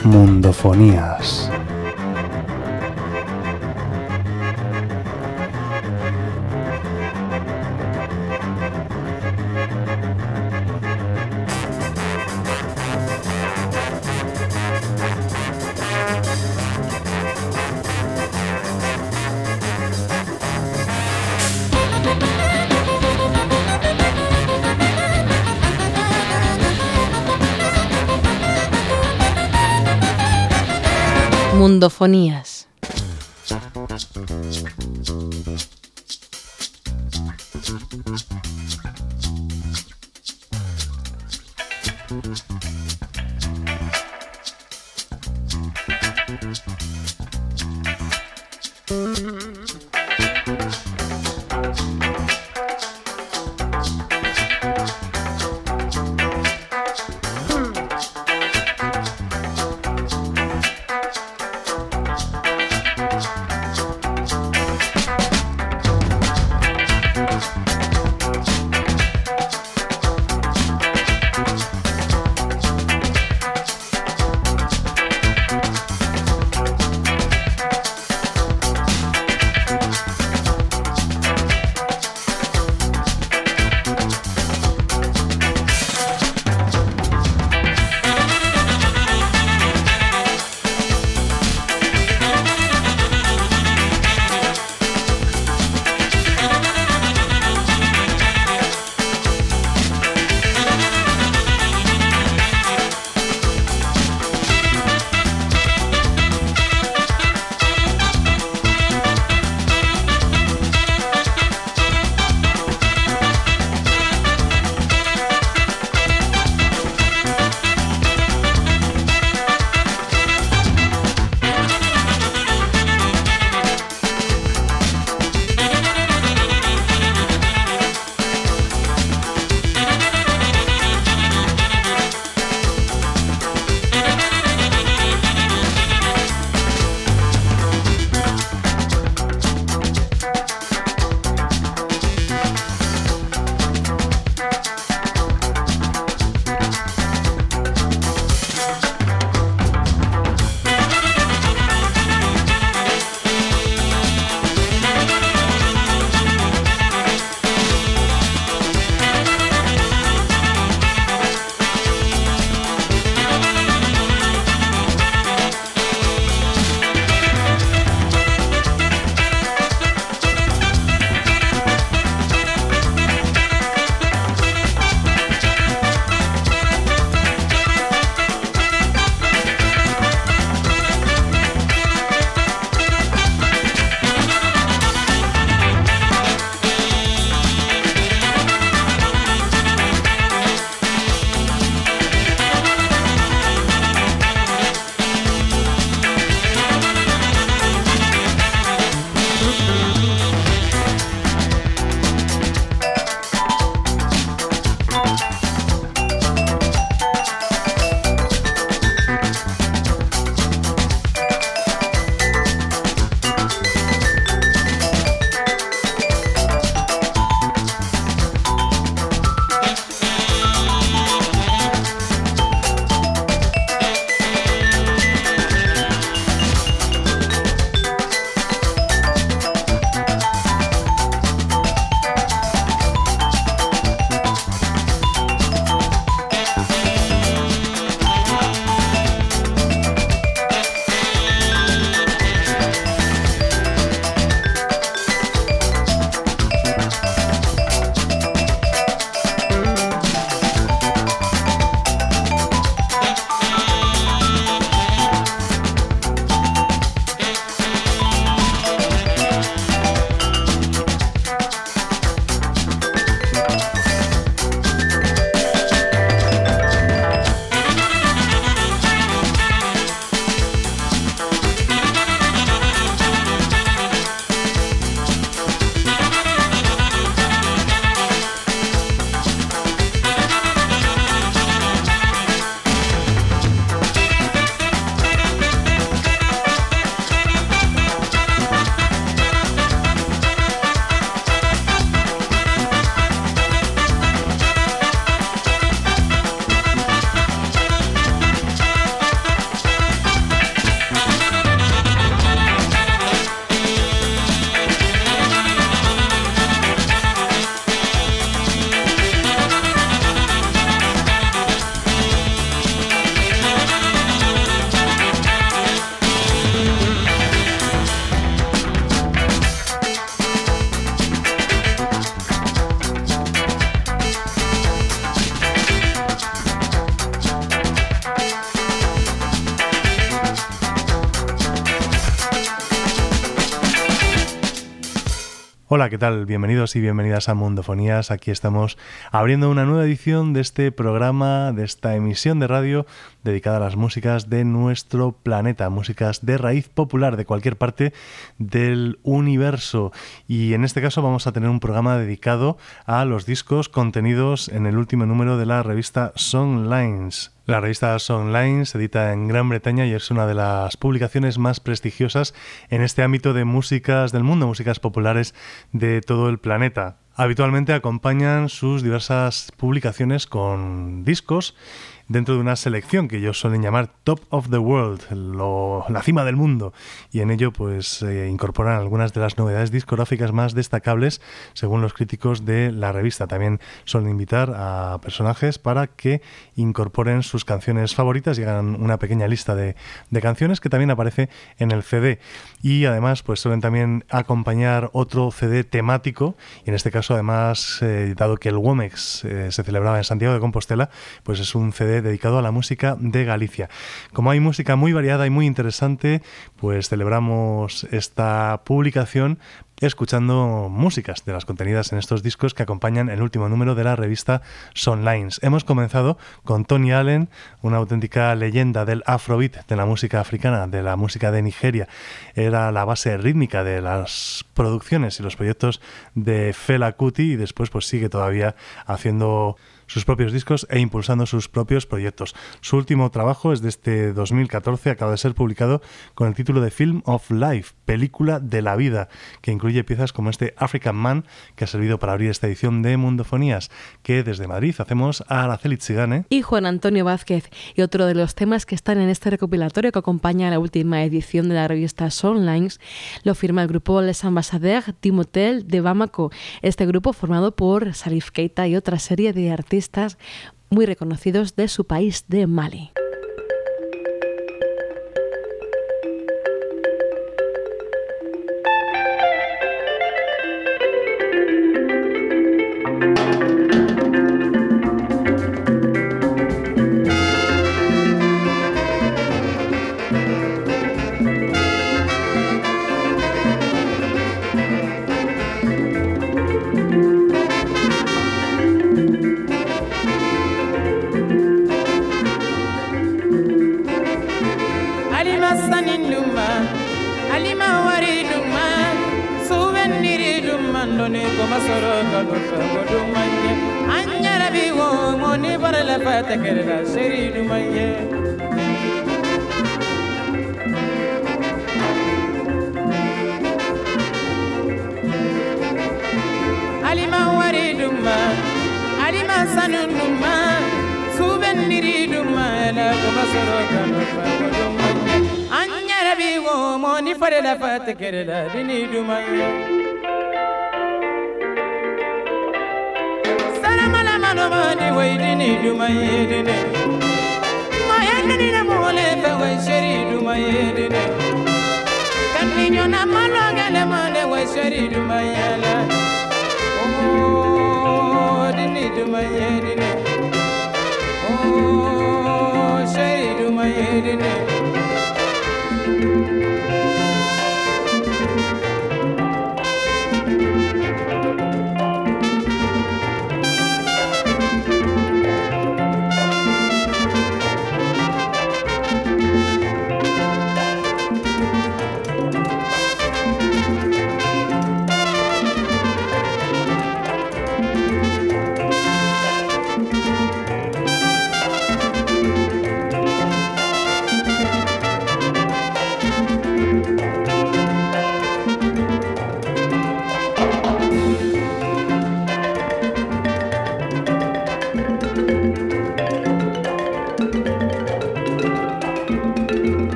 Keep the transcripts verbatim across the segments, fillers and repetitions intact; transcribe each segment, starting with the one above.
Mundofonías. Mundofonías. Hola, ¿qué tal? Bienvenidos y bienvenidas a Mundofonías. Aquí estamos abriendo una nueva edición de este programa, de esta emisión de radio dedicada a las músicas de nuestro planeta, músicas de raíz popular de cualquier parte del universo. Y en este caso vamos a tener un programa dedicado a los discos contenidos en el último número de la revista Songlines. La revista Songlines se edita en Gran Bretaña y es una de las publicaciones más prestigiosas en este ámbito de músicas del mundo, músicas populares de todo el planeta. Habitualmente acompañan sus diversas publicaciones con discos dentro de una selección que ellos suelen llamar Top of the World, lo, la cima del mundo, y en ello pues eh, incorporan algunas de las novedades discográficas más destacables según los críticos de la revista. También suelen invitar a personajes para que incorporen sus canciones favoritas y hagan una pequeña lista de, de canciones que también aparece en el C D, y además pues suelen también acompañar otro C D temático, y en este caso además eh, dado que el WOMEX eh, se celebraba en Santiago de Compostela, pues es un C D dedicado a la música de Galicia. Como hay música muy variada y muy interesante, pues celebramos esta publicación escuchando músicas de las contenidas en estos discos que acompañan el último número de la revista Songlines. Hemos comenzado con Tony Allen, una auténtica leyenda del afrobeat, de la música africana, de la música de Nigeria. Era la base rítmica de las producciones y los proyectos de Fela Kuti, y después pues sigue todavía haciendo sus propios discos e impulsando sus propios proyectos. Su último trabajo es de este dos mil catorce, acaba de ser publicado con el título de Film of Life, película de la vida, que incluye piezas como este African Man, que ha servido para abrir esta edición de Mundofonías, que desde Madrid hacemos a Araceli Tsigane y Juan Antonio Vázquez. Y otro de los temas que están en este recopilatorio que acompaña a la última edición de la revista Songlines lo firma el grupo Les Ambassadeurs du Motel de Bamako. Este grupo formado por Salif Keita y otra serie de artistas muy reconocidos de su país de Mali.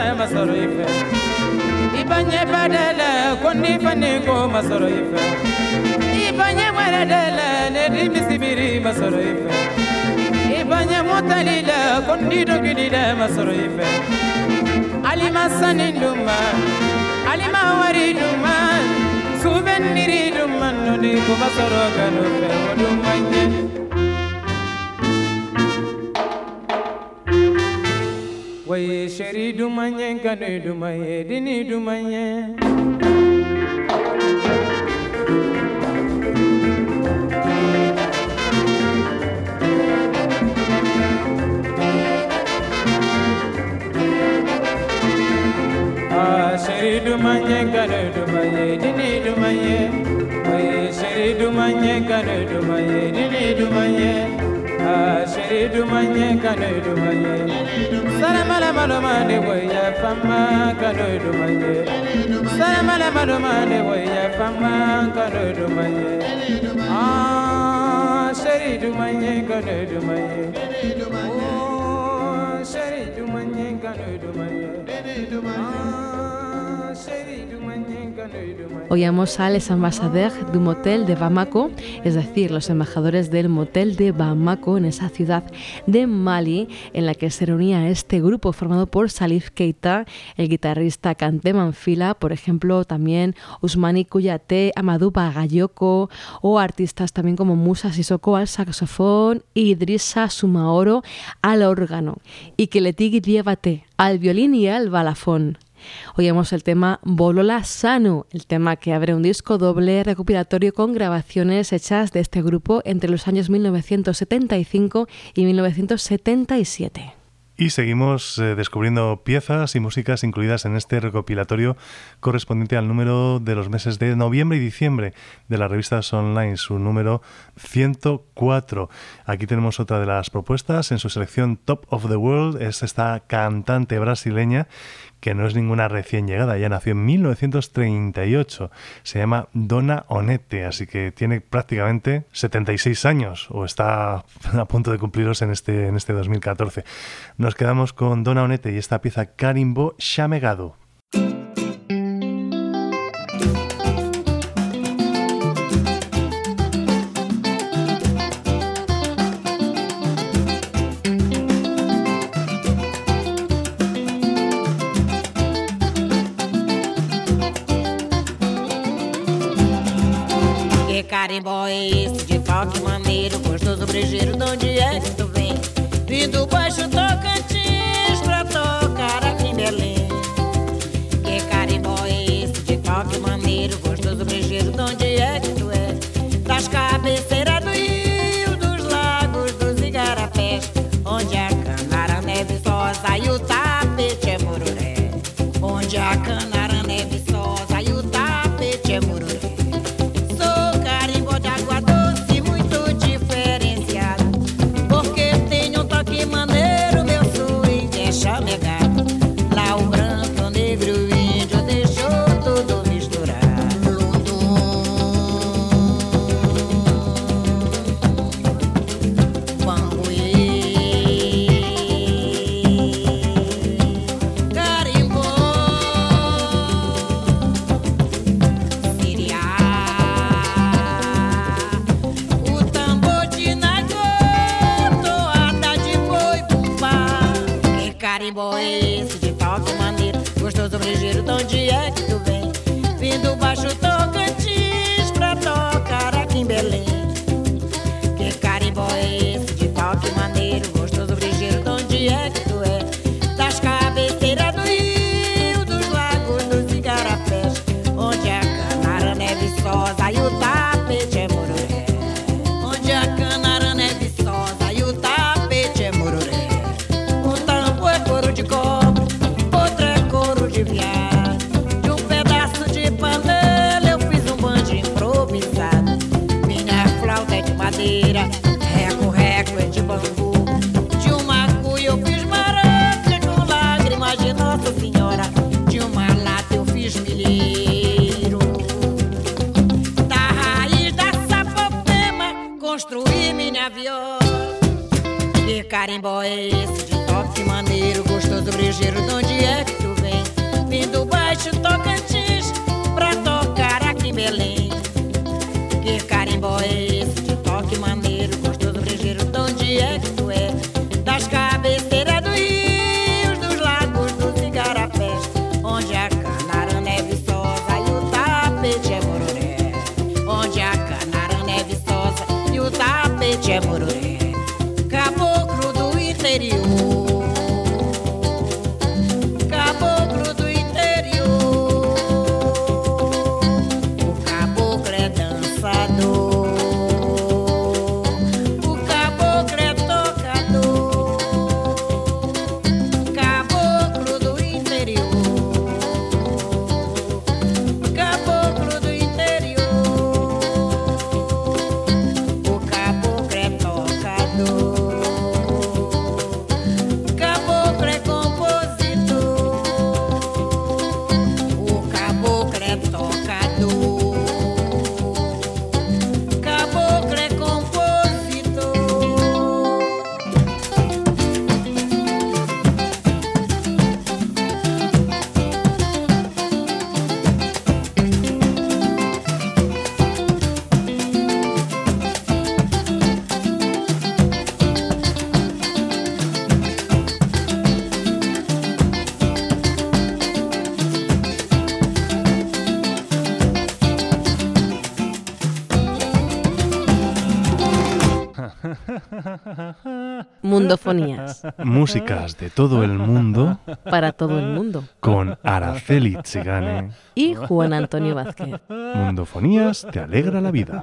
masoro ife ibanye badele kondi fane ko masoro ife ibanye weredele ne dimisibiri masoro ife ibanye motalile kondi dogilile masoro ife alima saninduma alima wariduma souveniri duma nodi ko masoro kanu fe odumanye Waye sheri dumanye kanu dumaye dini dumanye Ah sheri dumanye kanu dumaye dini dumanye Waye sheri dumanye kanu dumaye dini dumanye Ah sheri dumanye kanu dumaye Salamala malomane waya fama kanu dumanye Salamala malomane waya fama kanu dumanye Ah sheri dumanye kanu dumanye Oh sheri dumanye kanu dumanye Ah sheri dumanye kanu dumanye Oíamos a les ambassadeurs du motel de Bamako, es decir, los embajadores del motel de Bamako en esa ciudad de Mali en la que se reunía este grupo formado por Salif Keita, el guitarrista Kanté Manfila, por ejemplo, también Ousmane Kouyaté, Amadou Bagayoko o artistas también como Moussa Sissoko al saxofón y Idrissa Soumaoro al órgano y Keleti Diabaté al violín y al balafón. Oíamos el tema Bolola Sanu, el tema que abre un disco doble recopilatorio con grabaciones hechas de este grupo entre los años mil novecientos setenta y cinco y mil novecientos setenta y siete. Y seguimos eh, descubriendo piezas y músicas incluidas en este recopilatorio correspondiente al número de los meses de noviembre y diciembre de la revista Online, su número ciento cuatro. Aquí tenemos otra de las propuestas. En su selección Top of the World es esta cantante brasileña que no es ninguna recién llegada, ya nació en mil novecientos treinta y ocho, se llama Dona Onete, así que tiene prácticamente setenta y seis años, o está a punto de cumplirlos en este, en este dos mil catorce. Nos quedamos con Dona Onete y esta pieza Carimbo Chamegado. Carimbó é esse de toque maneiro, gostoso brejeiro, de onde é que tu vem? Vim do Baixo Tocantins pra tocar aqui em Belém. Que carimbó é esse de toque maneiro, gostoso brejeiro, de onde é que tu é? Das cabeceiras do rio, dos lagos, dos igarapés, onde a canara neve sosa e o tapete é mororé. Onde a canara neve sosa e o tapete é mororé. Lá o branco, o negro e o índio deixou tudo misturar. Banguê, carimbó, siriá, o tambor de nagô, toada de boi bumbá. Que carimbó é esse de toque maneiro, gostoso brejeiro, de onde é que tu vem? Vim do Baixo Tocantins pra tocar aqui em Belém. Que carimbó é esse de toque maneiro, gostoso brejeiro, de onde é que tu é? Das cabeceiras do rio, dos lagos, dos igarapés, onde a canara neve sosa e o tapete é mororé. Onde a canara neve sosa e o tapete é mororé. Um tambo é couro de cobre, outro é couro de viado. De um pedaço de panela eu fiz um bando improvisado. Minha flauta é de madeira, reco-reco é de bambu. De uma cuia eu fiz maraca com lágrimas de Nossa Senhora. De uma lata eu fiz milheiro. Da raiz da sapopema construí minha viola. Que carimbó é esse de toque maneiro, gostoso brejeiro, de onde é que tu vem? vim do Baixo Tocantins pra tocar aqui em Belém. Que carimbó é esse de toque maneiro, gostoso, brejeiro, de onde é que tu é? Das cabeceiras dos rios, dos lagos, dos igarapés, onde a canarana é viçosa e o tapete é mororé. Onde a canarana é viçosa e o tapete é mororé. Caboclo do interior, caboclo do interior, o caboclo é dançador, o caboclo é tocador, caboclo do interior, caboclo do interior, o caboclo é tocador. Caboclo é compositor, o caboclo é tocador, caboclo é compositor. Mundofonías. Músicas de todo el mundo Para todo el mundo. con Araceli Tsigane. Y Juan Antonio Vázquez. Mundofonías te alegra la vida.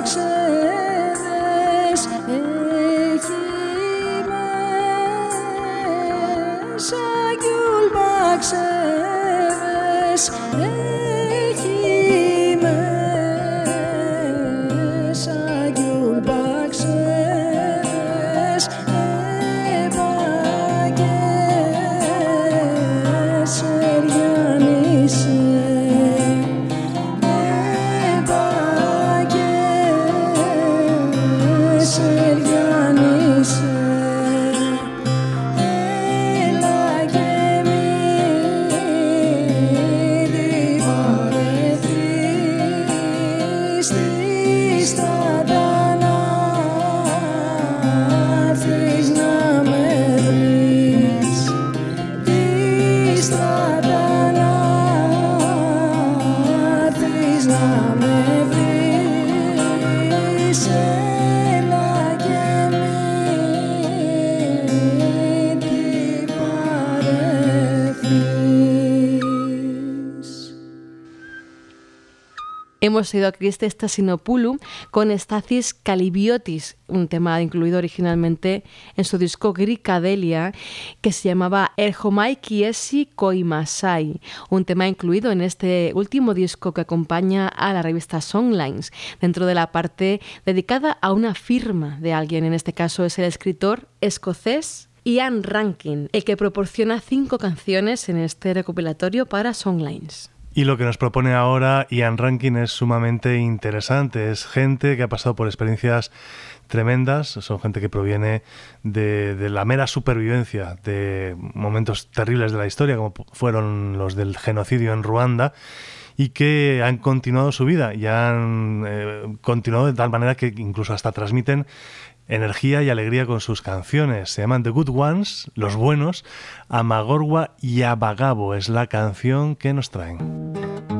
ξέρεις έχει μέσα γιούλπα ξέρεις έχει μέσα γιούλπα ξέρεις έπαγες εριανίσαι Hemos oído a Kriste Stasinopoulou con Stathis Kalibiotis, un tema incluido originalmente en su disco Grikadelia, que se llamaba Erhomai Kiesi Koimasai, un tema incluido en este último disco que acompaña a la revista Songlines, dentro de la parte dedicada a una firma de alguien, en este caso es el escritor escocés Ian Rankin, el que proporciona cinco canciones en este recopilatorio para Songlines. Y lo que nos propone ahora Ian Rankin es sumamente interesante. Es gente que ha pasado por experiencias tremendas, son gente que proviene de, de la mera supervivencia de momentos terribles de la historia, como fueron los del genocidio en Ruanda, y que han continuado su vida y han eh, continuado de tal manera que incluso hasta transmiten energía y alegría con sus canciones. Se llaman The Good Ones, los buenos. Amagorwa y Abagabo es la canción que nos traen.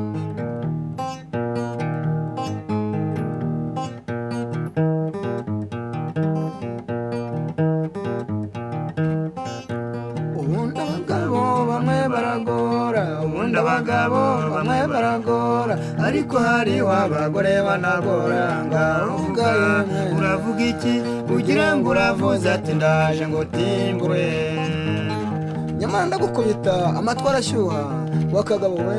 Abagabo bamwe baragora ariko hariho abagore banagora ngaho uvuga yemwe uravuga iki ugira ngo uravuze ati ndaje ngo timbure nyamara ndagukubita amatwi arashyuha wakagabo we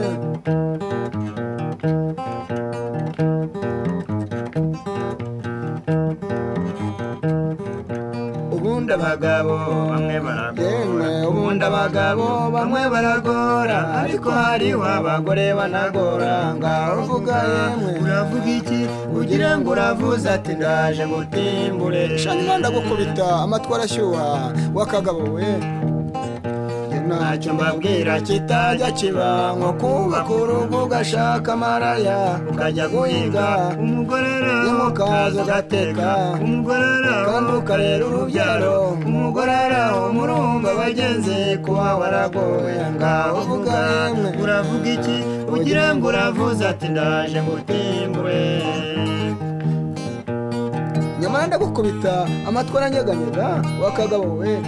ubundi abagabo bamwe baragora ubundi abagabo bamwe baragora ariko hariho abagore banagora ngaho uvuga yemwe uravuga iki ugira ngo uravuze ati ndaje ngo timbure shanyuma ndagukubita amatwi arashyuha wakagabo we ntacyo mbabwira kitajya kiba nko kubaka urugo ugashaka amaraya ukajya guhiga umugorera mukaza ugateka umugorera kandi ukarera urubyaro umugorera umurumba bagenzi kuba waragoye ngaho uvuga yemwe uravuga iki ugira ngo uravuze ati ndaje ngo timbure nyamara ndagukubita amatwi aranyeganyega wakagabo we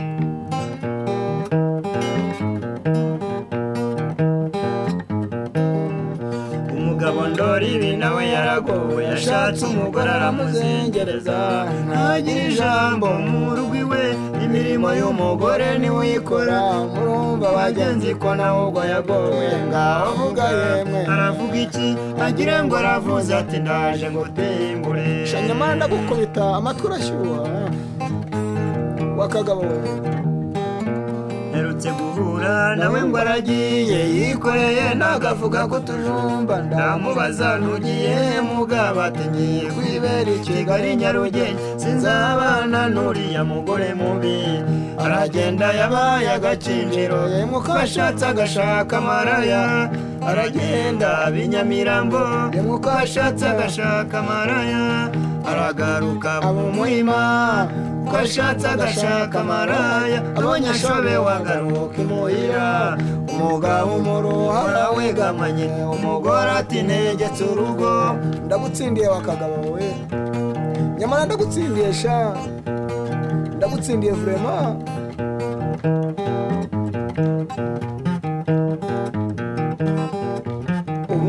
ndori ibi nawe yaragowe yashatse umugore aramuzengereza ntagira ijambo mu rugo iwe imirimo y'umugore niwe uyikora murumva bagenzi ko nawe ubwo yagowe ngaho uvuga yemwe aravuga iki agira ngo aravuze ati ndaje ngo timbure shanyama ndagukubita amatwi arashyuha wakagabo herutse guhura nawe ngo aragiye yikoreye nagavuga ko tujumba ndamubaza ntugiye mugabo ati ngiye kwibera i Kigali Nyarugenge sinzabana n'uriya mugore mubi aragenda yabaye agacinjiro yemwe uko ashatse agashaka amaraya aragenda Binyamirambo yemwe uko ashatse agashaka amaraya aragaruka mu muhima uko ashatse agashaka amaraya abonye ashobe wagaruka imuhira umugabo umuruha arawegamanye umugore ati ntegetse urugo ndagutsindiye wakagabo we nyamara ndagutsindiye sha ndagutsindiye vraiment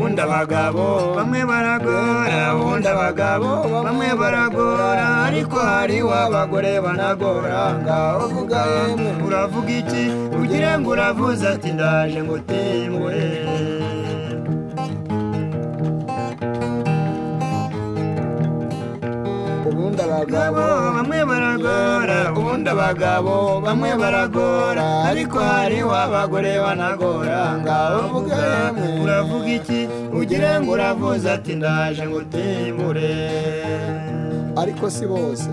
ubundi abagabo bamwe baragora ubundi abagabo bamwe baragora ariko hariho abagore banagora ngaho vuga yemwe uravuga iki ugire ngo uravuze ati ndaje ngo timbure ubundi abagabo bamwe baragora ubundi abagabo bamwe baragora ariko hariho abagore banagora ngaho vuga yemwe uravuga iki ugire ngo uravuze ati ndaje ngo timbure ariko si bose.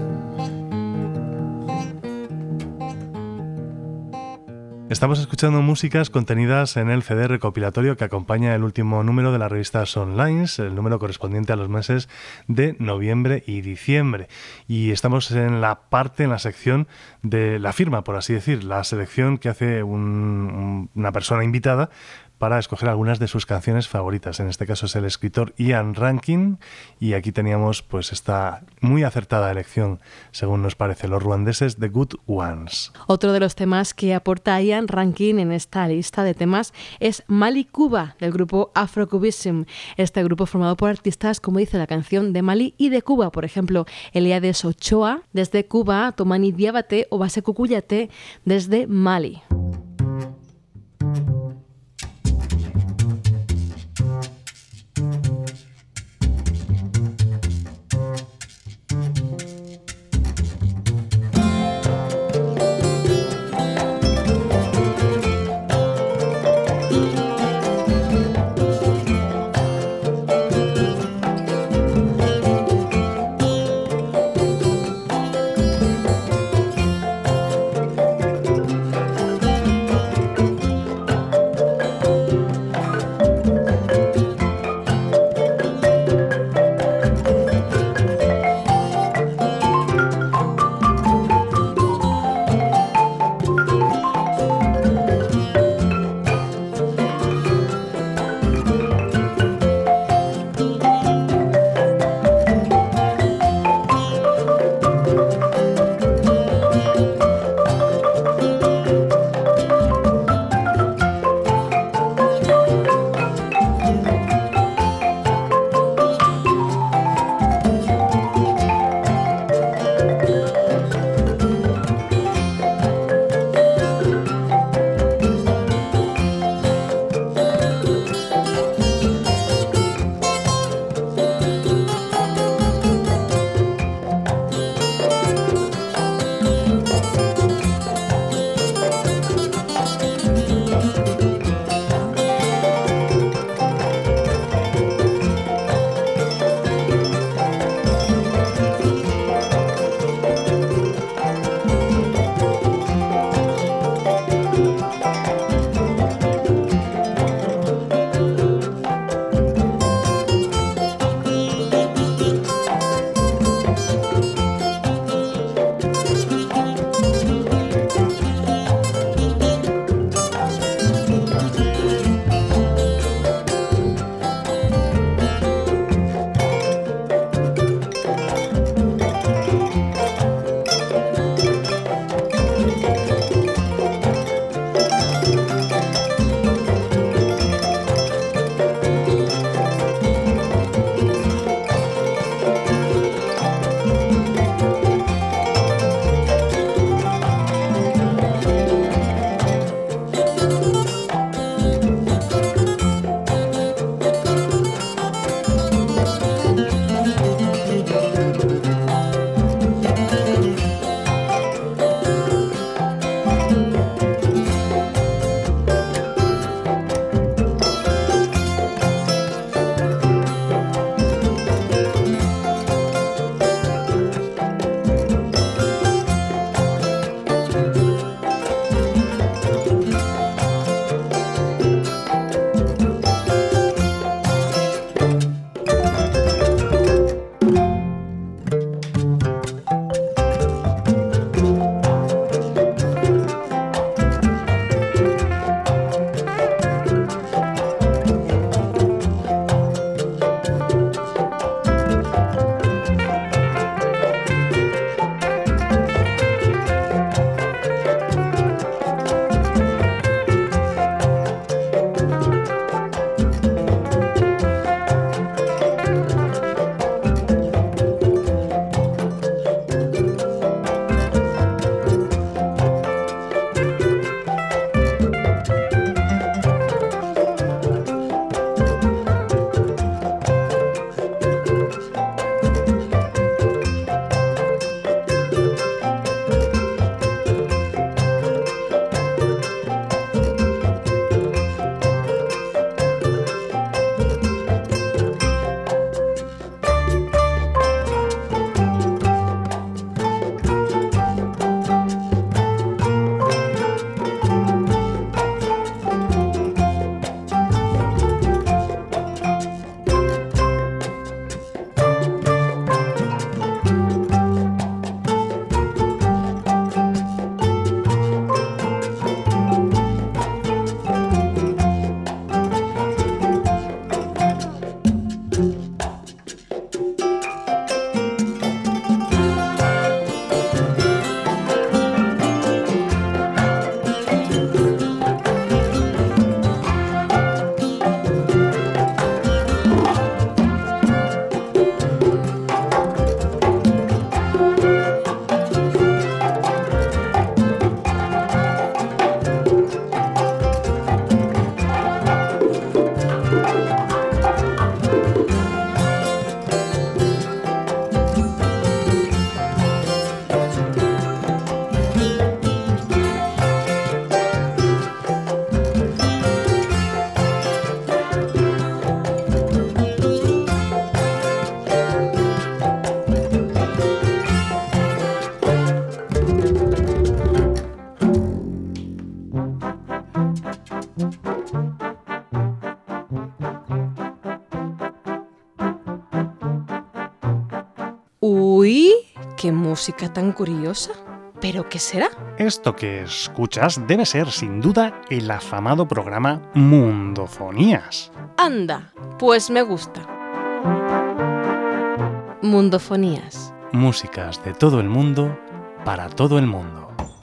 Estamos escuchando músicas contenidas en el C D recopilatorio que acompaña el último número de la revista Sonlines, el número correspondiente a los meses de noviembre y diciembre. Y estamos en la parte, en la sección de la firma, por así decir, la selección que hace un, una persona invitada para escoger algunas de sus canciones favoritas. En este caso es el escritor Ian Rankin, y aquí teníamos pues esta muy acertada elección, según nos parece, los ruandeses The Good Ones. Otro de los temas que aporta Ian Rankin en esta lista de temas es Mali Cuba, del grupo Afro-Cubism. Este grupo formado por artistas, como dice la canción, de Mali y de Cuba, por ejemplo, Eliades Ochoa desde Cuba, Tomani Diabate o Base Cucuyate desde Mali. Thank Uy, qué música tan curiosa. ¿Pero qué será? Esto que escuchas debe ser, sin duda, el afamado programa Mundofonías. Anda, pues me gusta. Mundofonías. Músicas de todo el mundo, para todo el mundo.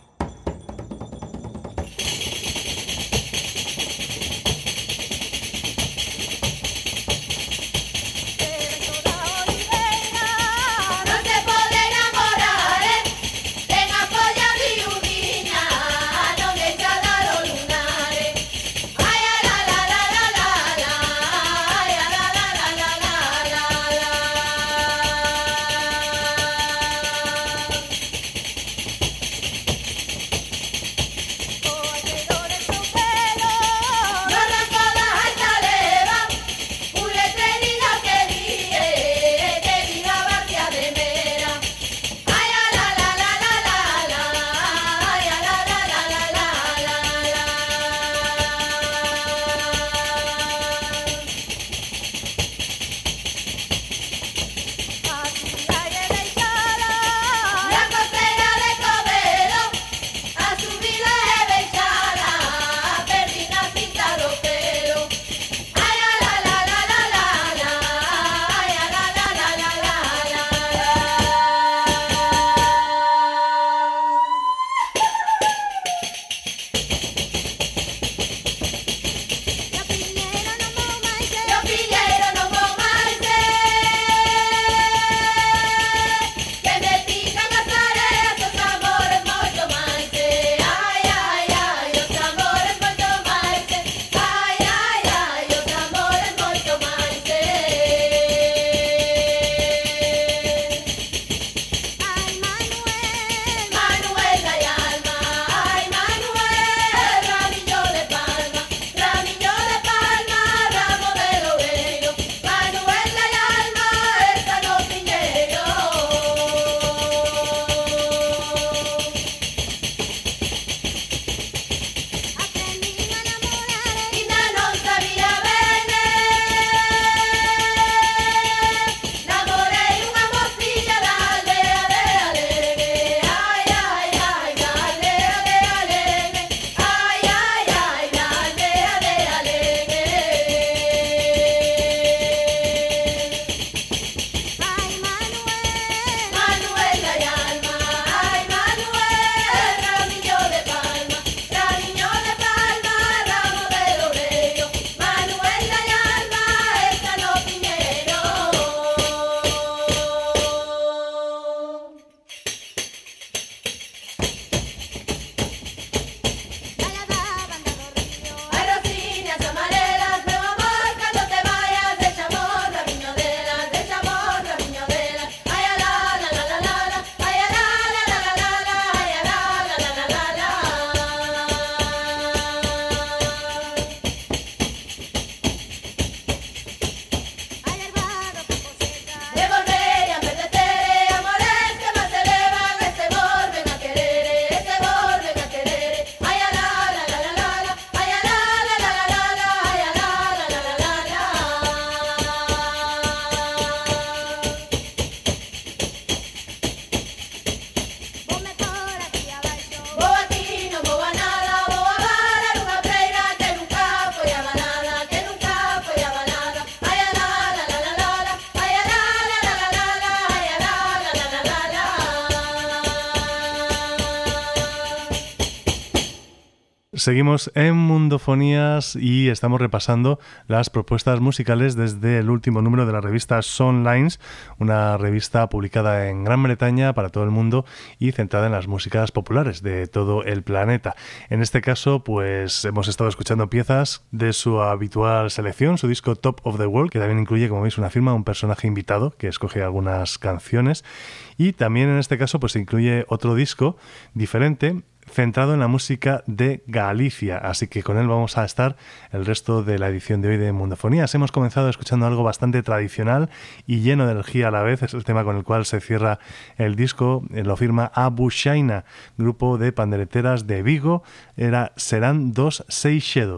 Seguimos en Mundofonías y estamos repasando las propuestas musicales desde el último número de la revista Songlines, una revista publicada en Gran Bretaña para todo el mundo y centrada en las músicas populares de todo el planeta. En este caso, pues hemos estado escuchando piezas de su habitual selección, su disco Top of the World, que también incluye, como veis, una firma, un personaje invitado que escoge algunas canciones, y también en este caso pues incluye otro disco diferente, centrado en la música de Galicia, así que con él vamos a estar el resto de la edición de hoy de Mundofonías. Hemos comenzado escuchando algo bastante tradicional y lleno de energía a la vez, es el tema con el cual se cierra el disco, lo firma Abu Shaina, grupo de pandereteras de Vigo, era Serán dos Seixedos.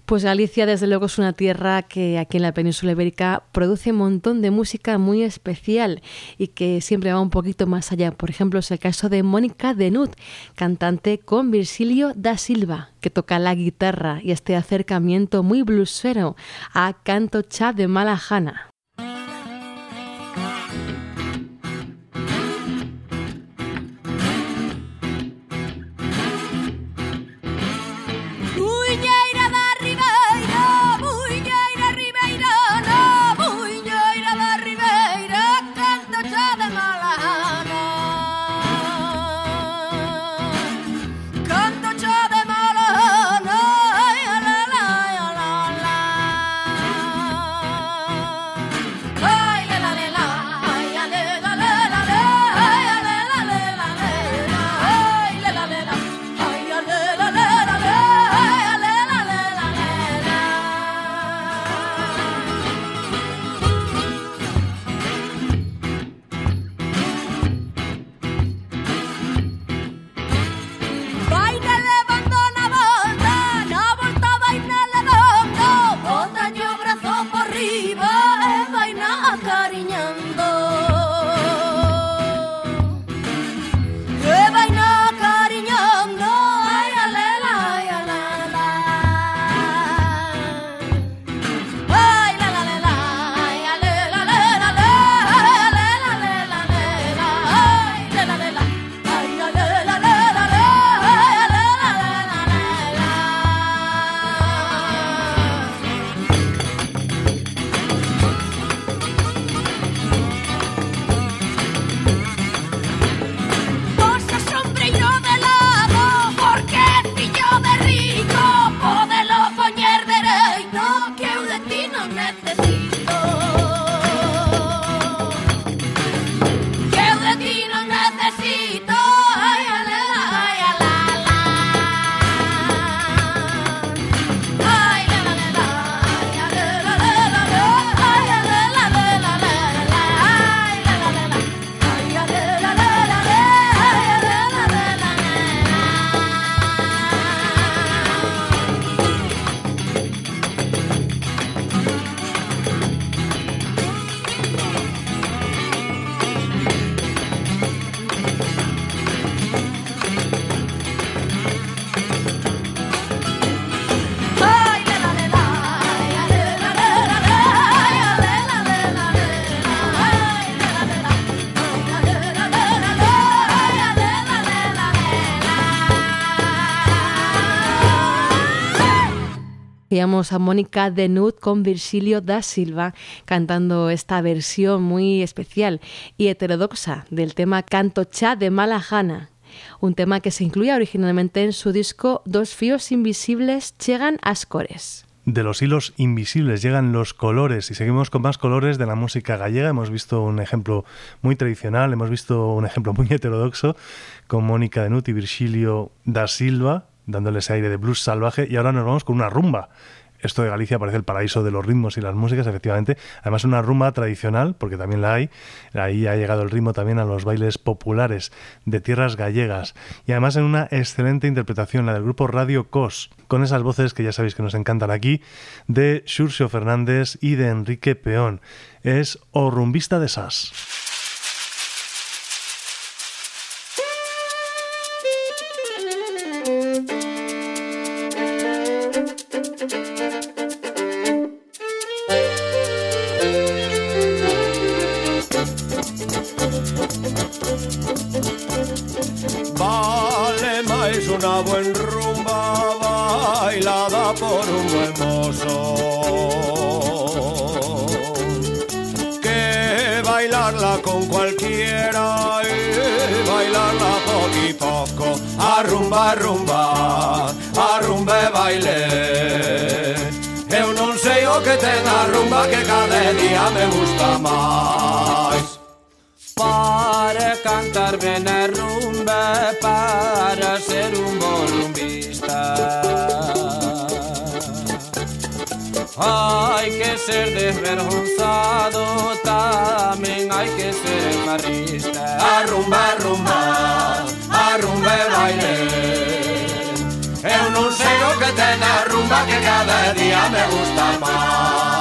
Pues Galicia, desde luego, es una tierra que aquí en la península ibérica produce un montón de música muy especial y que siempre va un poquito más allá. Por ejemplo, es el caso de Mónica Denut, cantante con Virgilio da Silva, que toca la guitarra y este acercamiento muy bluesero a Canto Cha de Mala Gana. Veíamos a Mónica Denut con Virgilio da Silva cantando esta versión muy especial y heterodoxa del tema Canto Cha de Mala Gana, un tema que se incluía originalmente en su disco Dos fíos invisibles llegan as cores. De los hilos invisibles llegan los colores y seguimos con más colores de la música gallega. Hemos visto un ejemplo muy tradicional, hemos visto un ejemplo muy heterodoxo con Mónica Denut y Virgilio da Silva, dándole ese aire de blues salvaje, y ahora nos vamos con una rumba. Esto de Galicia parece el paraíso de los ritmos y las músicas, efectivamente. Además, una rumba tradicional, porque también la hay. Ahí ha llegado el ritmo también a los bailes populares de tierras gallegas. Y además en una excelente interpretación, la del grupo Radio Cos, con esas voces que ya sabéis que nos encantan aquí, de Xurxo Fernández y de Enrique Peón. Es O Rumbista de Sas. Una buen rumba bailada por un buen mozo, que bailarla con cualquiera y bailarla poco y poco, arrumba, arrumba, arrumba e baile. Eu non sei o que ten a rumba que cada día me gusta máis. Para cantar ben a rumba, para ser un bon rumbista, hai que ser desvergonzado, tamén hai que ser farrista. A rumba, a rumba, a rumba e baile. Eu non sei o que ten a rumba que cada día me gusta máis.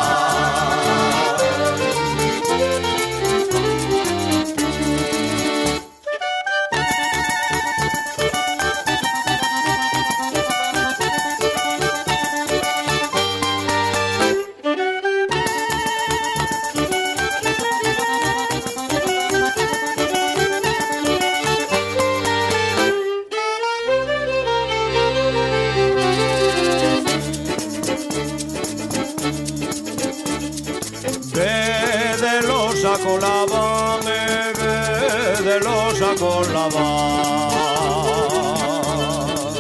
Con la van, de los con la van.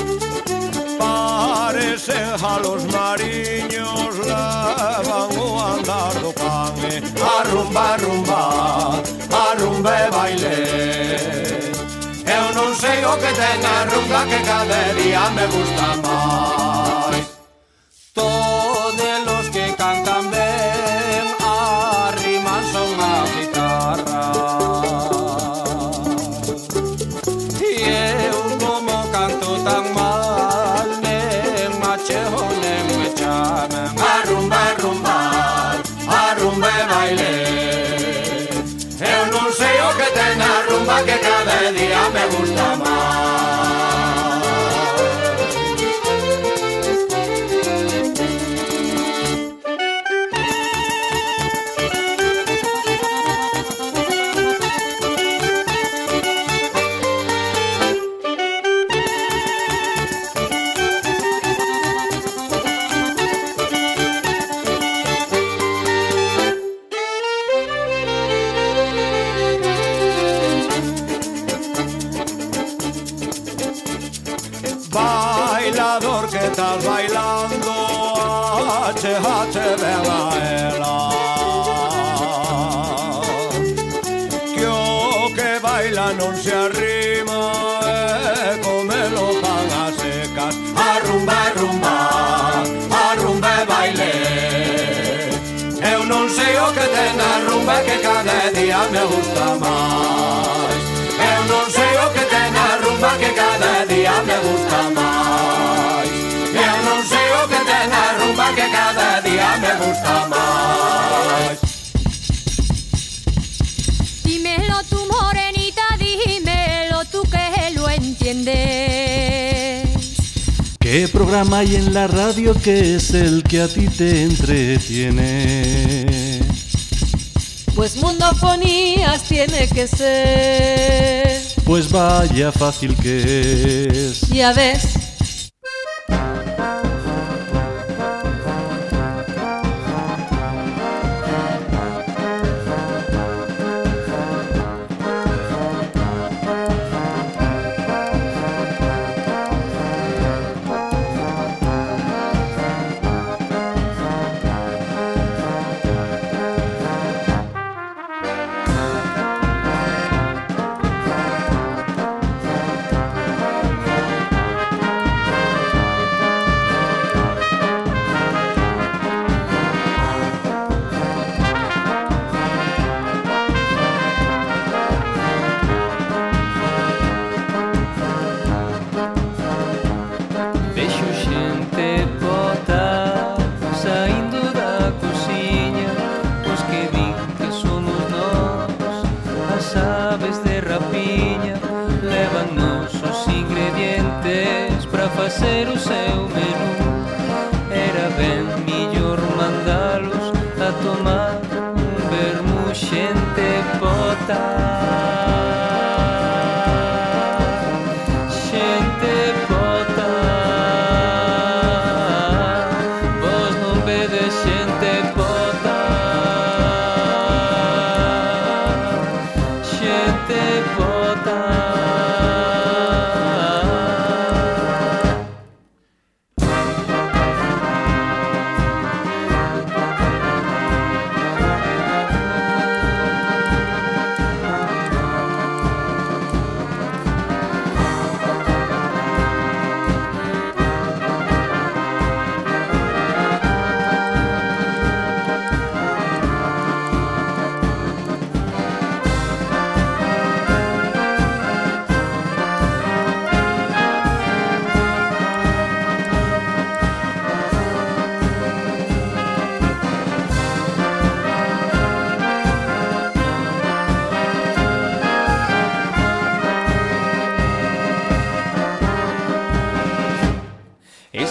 Parecen a los mariños, la van a andar do can. Arrumba, arrumba, arrumba e baile. Eu non sei o que ten a rumba que cada día me gusta máis. Todos los que cantan ben arriman son a guitarra. E eu como canto tan mal, nem macheo nem me chaman. Arrumba, arrumba, arrumba e baile. Eu non sei o que ten a rumba que cada día me gusta máis. Bailador que estás bailando, hache, hache, ven a ela. Que o que baila non se arrima, e comelo pan a secas. Arrumba, arrumba, arrumba e baile. Eu non sei o que ten a rumba que cada día me gusta máis. Eu non sei o que ten a rumba que cada día me gusta máis. Eu non sei o que ten a rumba que cada día me gusta máis. Dímelo tú, morenita, dímelo tú que lo entiendes. ¿Qué programa hay en la radio que es el que a ti te entretiene? Pues Mundofonías tiene que ser. Pues vaya fácil que es. Ya ves. Facer o seu menú era ben millor mandalos a tomar un vermú xente pota. Xente pota. Vos non vedes xente pota. Xente pota.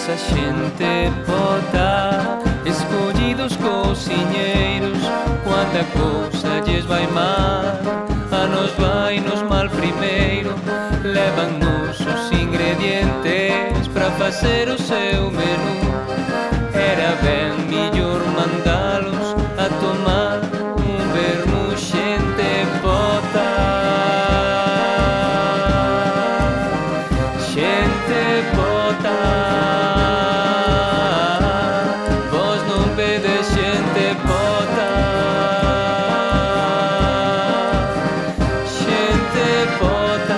esa xente pota, escollidos cociñeiros, cuanta cousa lles vai mal, a nos vai nos mal primeiro, levan-nos os ingredientes para facer o seu menú. Era ben millor mandalos a tomar un vermú xente pota, xente pota. Vos non vedes xente pota, xente pota.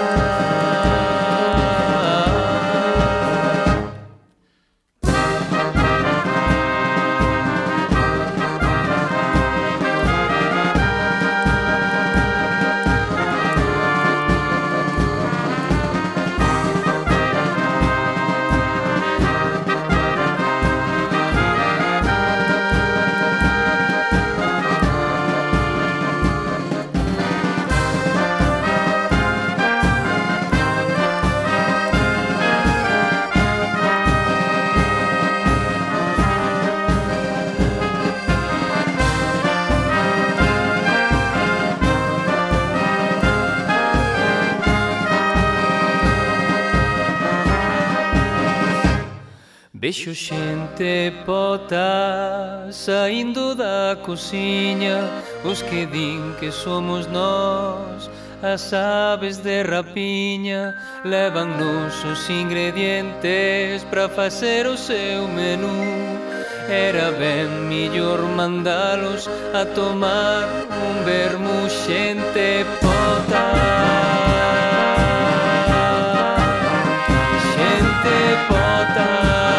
Vexo xente pota saindo da cociña, os que din que somos nós as aves de rapiña, levan-nos os ingredientes para facer o seu menú. Era ben millor mandalos a tomar un vermú xente pota, xente pota.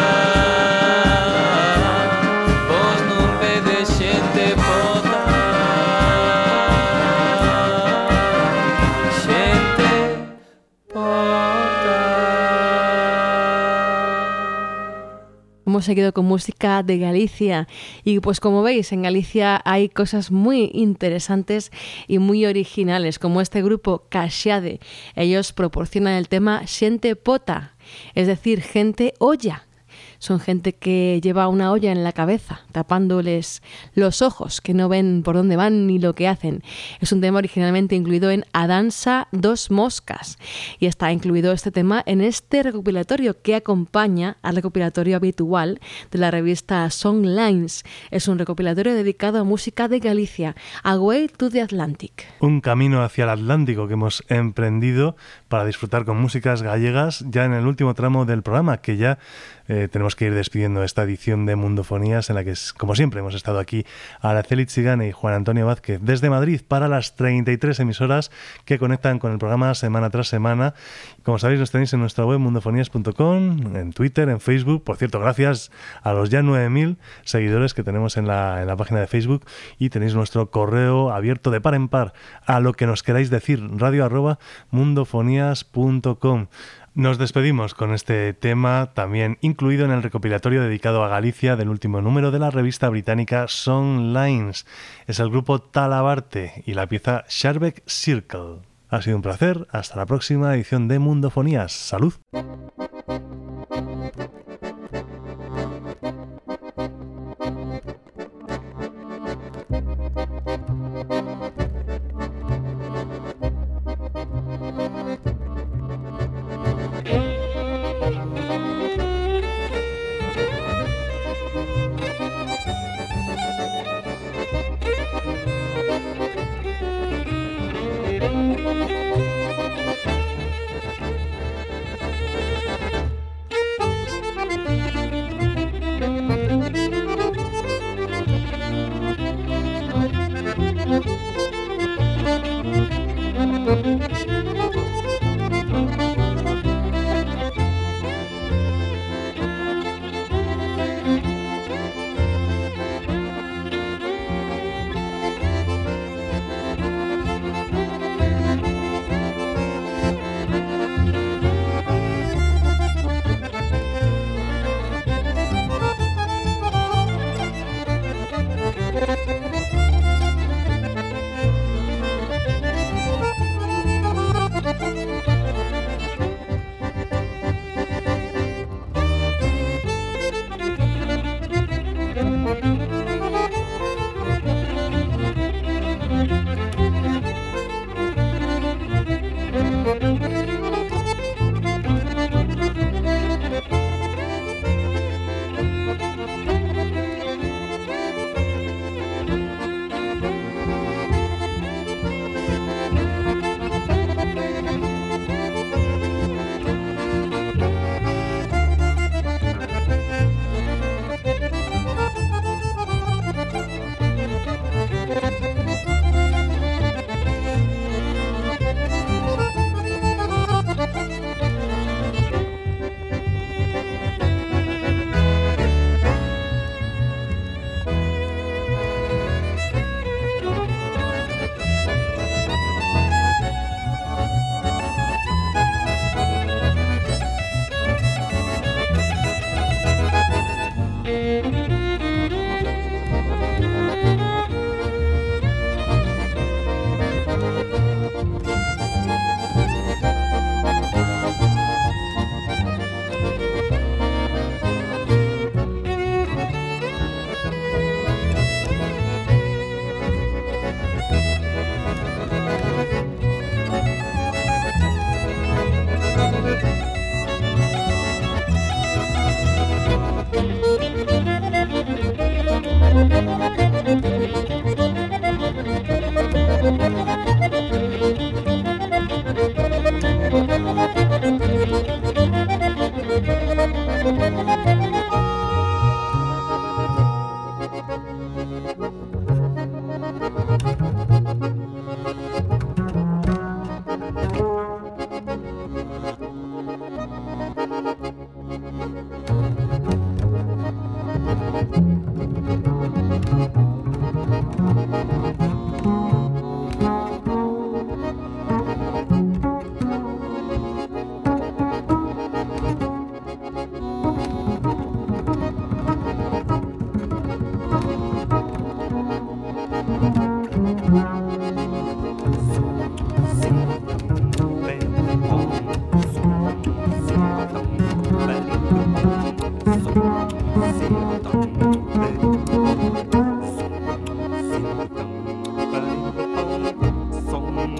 Hemos seguido con música de Galicia y pues como veis en Galicia hay cosas muy interesantes y muy originales como este grupo Caxade. Ellos proporcionan el tema xente pota, es decir, gente olla. Son gente que lleva una olla en la cabeza, tapándoles los ojos, que no ven por dónde van ni lo que hacen. Es un tema originalmente incluido en A Danza dos Moscas y está incluido este tema en este recopilatorio que acompaña al recopilatorio habitual de la revista Songlines. Es un recopilatorio dedicado a música de Galicia, Away to the Atlantic. Un camino hacia el Atlántico que hemos emprendido para disfrutar con músicas gallegas ya en el último tramo del programa, que ya Eh, tenemos que ir despidiendo esta edición de Mundofonías en la que, como siempre, hemos estado aquí Araceli Chigane y Juan Antonio Vázquez desde Madrid para las treinta y tres emisoras que conectan con el programa semana tras semana. Como sabéis, nos tenéis en nuestra web mundofonías punto com, en Twitter, en Facebook. Por cierto, gracias a los ya nueve mil seguidores que tenemos en la, en la página de Facebook, y tenéis nuestro correo abierto de par en par a lo que nos queráis decir, radio arroba mundofonías punto com. Nos despedimos con este tema, también incluido en el recopilatorio dedicado a Galicia del último número de la revista británica Songlines. Es el grupo Talabarte y la pieza Sharbeck Circle. Ha sido un placer. Hasta la próxima edición de Mundofonías. ¡Salud!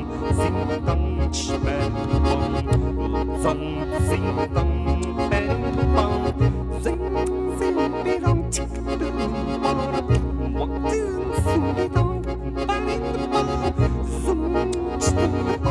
sing dong ch bang bong zong sing dong bang bong sing sing be dong chick boom ba one two sing be dong ba in the ba zoom ch